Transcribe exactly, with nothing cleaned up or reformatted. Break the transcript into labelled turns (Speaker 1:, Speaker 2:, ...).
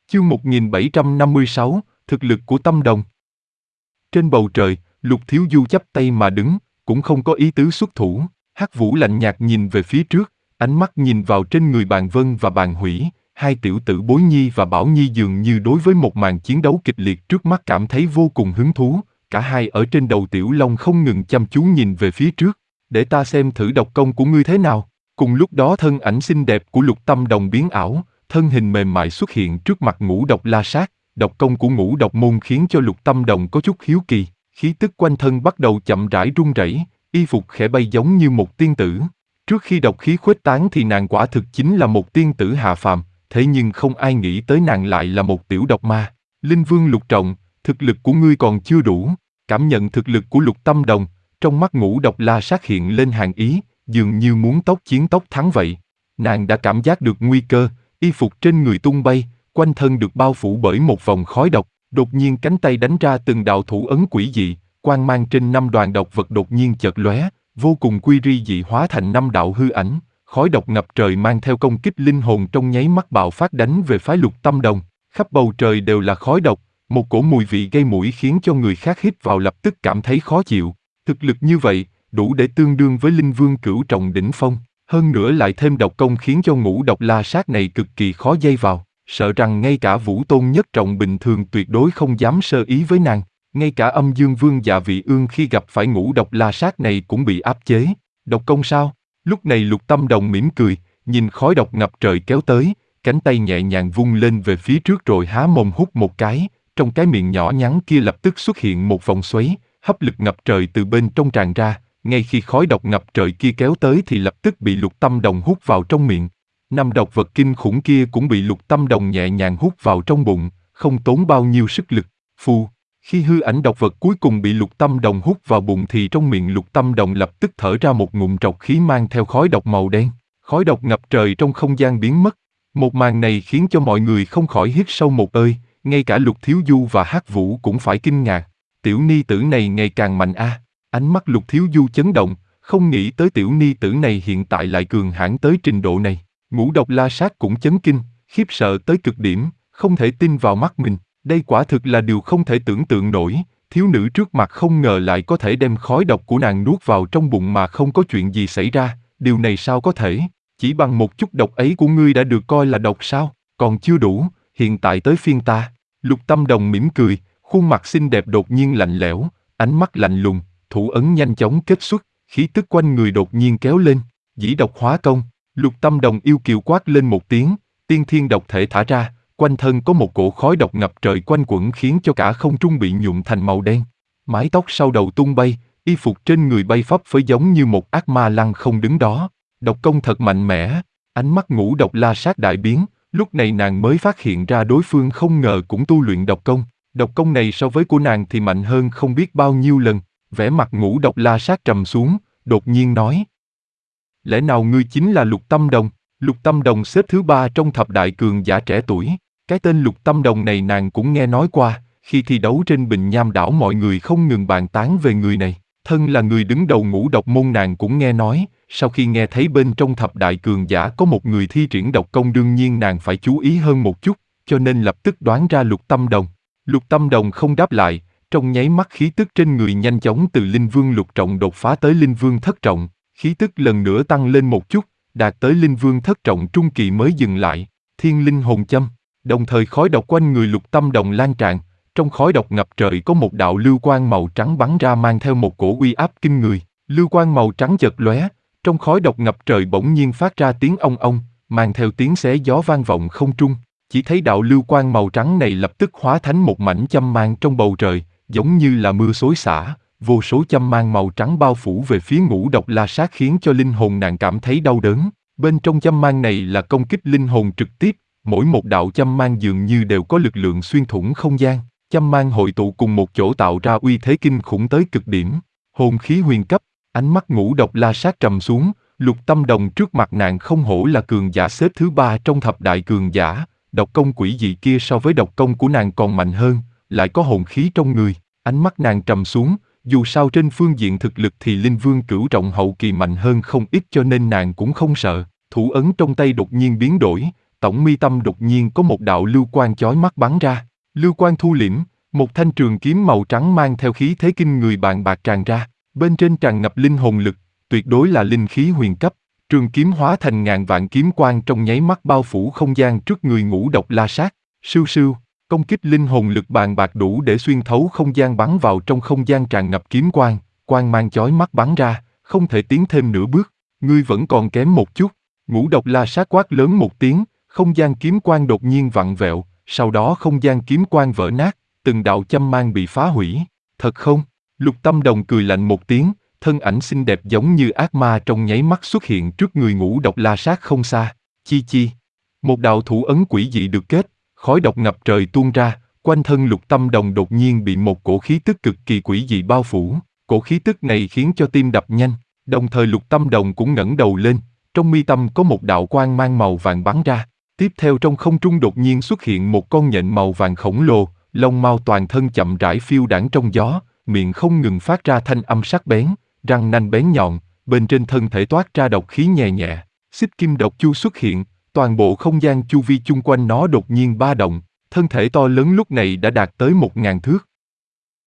Speaker 1: Chương một nghìn bảy trăm năm mươi sáu, thực lực của Tâm Đồng. Trên bầu trời, Lục Thiếu Du chắp tay mà đứng, cũng không có ý tứ xuất thủ. Hắc Vũ lạnh nhạt nhìn về phía trước, ánh mắt nhìn vào trên người Bàn Vân và Bàn Hủy, hai tiểu tử Bối Nhi và Bảo Nhi dường như đối với một màn chiến đấu kịch liệt trước mắt cảm thấy vô cùng hứng thú. Cả hai ở trên đầu Tiểu Long không ngừng chăm chú nhìn về phía trước. Để ta xem thử độc công của ngươi thế nào. Cùng lúc đó thân ảnh xinh đẹp của Lục Tâm Đồng biến ảo, thân hình mềm mại xuất hiện trước mặt Ngũ Độc La Sát. Độc công của Ngũ Độc môn khiến cho Lục Tâm Đồng có chút hiếu kỳ, khí tức quanh thân bắt đầu chậm rãi run rẩy, y phục khẽ bay giống như một tiên tử. Trước khi độc khí khuếch tán thì nàng quả thực chính là một tiên tử hạ phàm, thế nhưng không ai nghĩ tới nàng lại là một tiểu độc ma. Linh Vương Lục Trọng, thực lực của ngươi còn chưa đủ. Cảm nhận thực lực của Lục Tâm Đồng, trong mắt Ngũ Độc La Sát hiện lên hàn ý, dường như muốn tốc chiến tốc thắng vậy. Nàng đã cảm giác được nguy cơ, y phục trên người tung bay, quanh thân được bao phủ bởi một vòng khói độc. Đột nhiên cánh tay đánh ra từng đạo thủ ấn quỷ dị, quang mang trên năm đoàn độc vật đột nhiên chợt lóe, vô cùng quy ri dị hóa thành năm đạo hư ảnh, khói độc ngập trời mang theo công kích linh hồn trong nháy mắt bạo phát đánh về phái Lục Tâm Đồng. Khắp bầu trời đều là khói độc, một cổ mùi vị gây mũi khiến cho người khác hít vào lập tức cảm thấy khó chịu. Thực lực như vậy, đủ để tương đương với Linh Vương Cửu Trọng đỉnh phong, hơn nữa lại thêm độc công khiến cho Ngũ Độc La Sát này cực kỳ khó dây vào. Sợ rằng ngay cả Vũ Tôn Nhất Trọng bình thường tuyệt đối không dám sơ ý với nàng, ngay cả Âm Dương Vương Dạ Vị Ương khi gặp phải Ngũ Độc La Sát này cũng bị áp chế. Độc công sao? Lúc này Lục Tâm Đồng mỉm cười, nhìn khói độc ngập trời kéo tới, cánh tay nhẹ nhàng vung lên về phía trước rồi há mồm hút một cái, trong cái miệng nhỏ nhắn kia lập tức xuất hiện một vòng xoáy, hấp lực ngập trời từ bên trong tràn ra, ngay khi khói độc ngập trời kia kéo tới thì lập tức bị Lục Tâm Đồng hút vào trong miệng. Năm độc vật kinh khủng kia cũng bị Lục Tâm Đồng nhẹ nhàng hút vào trong bụng, không tốn bao nhiêu sức lực. Phù, khi hư ảnh độc vật cuối cùng bị Lục Tâm Đồng hút vào bụng thì trong miệng Lục Tâm Đồng lập tức thở ra một ngụm trọc khí mang theo khói độc màu đen. Khói độc ngập trời trong không gian biến mất. Một màn này khiến cho mọi người không khỏi hít sâu một hơi, ngay cả Lục Thiếu Du và Hắc Vũ cũng phải kinh ngạc. Tiểu ni tử này ngày càng mạnh a. À. Ánh mắt Lục Thiếu Du chấn động, không nghĩ tới tiểu ni tử này hiện tại lại cường hãn tới trình độ này. Ngũ Độc La Sát cũng chấn kinh, khiếp sợ tới cực điểm, không thể tin vào mắt mình. Đây quả thực là điều không thể tưởng tượng nổi. Thiếu nữ trước mặt không ngờ lại có thể đem khói độc của nàng nuốt vào trong bụng mà không có chuyện gì xảy ra. Điều này sao có thể? Chỉ bằng một chút độc ấy của ngươi đã được coi là độc sao? Còn chưa đủ, hiện tại tới phiên ta. Lục Tâm Đồng mỉm cười, khuôn mặt xinh đẹp đột nhiên lạnh lẽo, ánh mắt lạnh lùng, thủ ấn nhanh chóng kết xuất, khí tức quanh người đột nhiên kéo lên. Dĩ độc hóa công. Lục Tâm Đồng yêu kiều quát lên một tiếng, tiên thiên độc thể thả ra, quanh thân có một cổ khói độc ngập trời quanh quẩn khiến cho cả không trung bị nhuộm thành màu đen. Mái tóc sau đầu tung bay, y phục trên người bay phấp phới giống như một ác ma lăng không đứng đó. Độc công thật mạnh mẽ, ánh mắt Ngũ Độc La Sát đại biến, lúc này nàng mới phát hiện ra đối phương không ngờ cũng tu luyện độc công. Độc công này so với của nàng thì mạnh hơn không biết bao nhiêu lần. Vẻ mặt Ngũ Độc La Sát trầm xuống, đột nhiên nói: lẽ nào ngươi chính là Lục Tâm Đồng? Lục Tâm Đồng xếp thứ ba trong thập đại cường giả trẻ tuổi. Cái tên Lục Tâm Đồng này nàng cũng nghe nói qua, khi thi đấu trên Bình Nham đảo mọi người không ngừng bàn tán về người này. Thân là người đứng đầu Ngũ Độc môn nàng cũng nghe nói, sau khi nghe thấy bên trong thập đại cường giả có một người thi triển độc công đương nhiên nàng phải chú ý hơn một chút, cho nên lập tức đoán ra Lục Tâm Đồng. Lục Tâm Đồng không đáp lại, trong nháy mắt khí tức trên người nhanh chóng từ Linh Vương Lục Trọng đột phá tới Linh Vương Thất Trọng. Khí tức lần nữa tăng lên một chút, đạt tới Linh Vương Thất Trọng trung kỳ mới dừng lại. Thiên Linh Hồn Châm. Đồng thời khói độc quanh người Lục Tâm Đồng lan tràn, trong khói độc ngập trời có một đạo lưu quang màu trắng bắn ra mang theo một cổ uy áp kinh người. Lưu quang màu trắng chợt lóe, trong khói độc ngập trời bỗng nhiên phát ra tiếng ong ong, mang theo tiếng xé gió vang vọng không trung. Chỉ thấy đạo lưu quang màu trắng này lập tức hóa thành một mảnh châm mang trong bầu trời, giống như là mưa xối xả. Vô số châm mang màu trắng bao phủ về phía Ngũ Độc La Sát khiến cho linh hồn nàng cảm thấy đau đớn. Bên trong châm mang này là công kích linh hồn trực tiếp, mỗi một đạo châm mang dường như đều có lực lượng xuyên thủng không gian. Châm mang hội tụ cùng một chỗ tạo ra uy thế kinh khủng tới cực điểm. Hồn khí huyền cấp, ánh mắt Ngũ Độc La Sát trầm xuống, Lục Tâm Đồng trước mặt nàng không hổ là cường giả xếp thứ ba trong thập đại cường giả. Độc công quỷ dị kia so với độc công của nàng còn mạnh hơn, lại có hồn khí trong người. Ánh mắt nàng trầm xuống. Dù sao trên phương diện thực lực thì Linh Vương Cửu Trọng hậu kỳ mạnh hơn không ít cho nên nàng cũng không sợ. Thủ ấn trong tay đột nhiên biến đổi, tổng mi tâm đột nhiên có một đạo lưu quang chói mắt bắn ra. Lưu quang thu liễm, một thanh trường kiếm màu trắng mang theo khí thế kinh người bàng bạc tràn ra, bên trên tràn ngập linh hồn lực, tuyệt đối là linh khí huyền cấp. Trường kiếm hóa thành ngàn vạn kiếm quang trong nháy mắt bao phủ không gian trước người Ngũ Độc La Sát. Sưu sưu, công kích linh hồn lực bàng bạc đủ để xuyên thấu không gian bắn vào trong không gian tràn ngập kiếm quang, quang mang chói mắt bắn ra, không thể tiến thêm nửa bước. Ngươi vẫn còn kém một chút. Ngũ Độc La Sát quát lớn một tiếng, không gian kiếm quang đột nhiên vặn vẹo, sau đó không gian kiếm quang vỡ nát, từng đạo châm mang bị phá hủy. Thật không? Lục Tâm Đồng cười lạnh một tiếng, thân ảnh xinh đẹp giống như ác ma trong nháy mắt xuất hiện trước người Ngũ Độc La Sát không xa. Chi chi. Một đạo thủ ấn quỷ dị được kết, khói độc ngập trời tuôn ra, quanh thân Lục Tâm Đồng đột nhiên bị một cổ khí tức cực kỳ quỷ dị bao phủ. Cổ khí tức này khiến cho tim đập nhanh, đồng thời Lục Tâm Đồng cũng ngẩng đầu lên, trong mi tâm có một đạo quang mang màu vàng bắn ra. Tiếp theo trong không trung đột nhiên xuất hiện một con nhện màu vàng khổng lồ, lông mao toàn thân chậm rãi phiêu đãng trong gió, miệng không ngừng phát ra thanh âm sắc bén, răng nanh bén nhọn, bên trên thân thể toát ra độc khí nhẹ nhẹ. Xích kim độc chu xuất hiện, toàn bộ không gian chu vi chung quanh nó đột nhiên ba động, thân thể to lớn lúc này đã đạt tới một ngàn thước,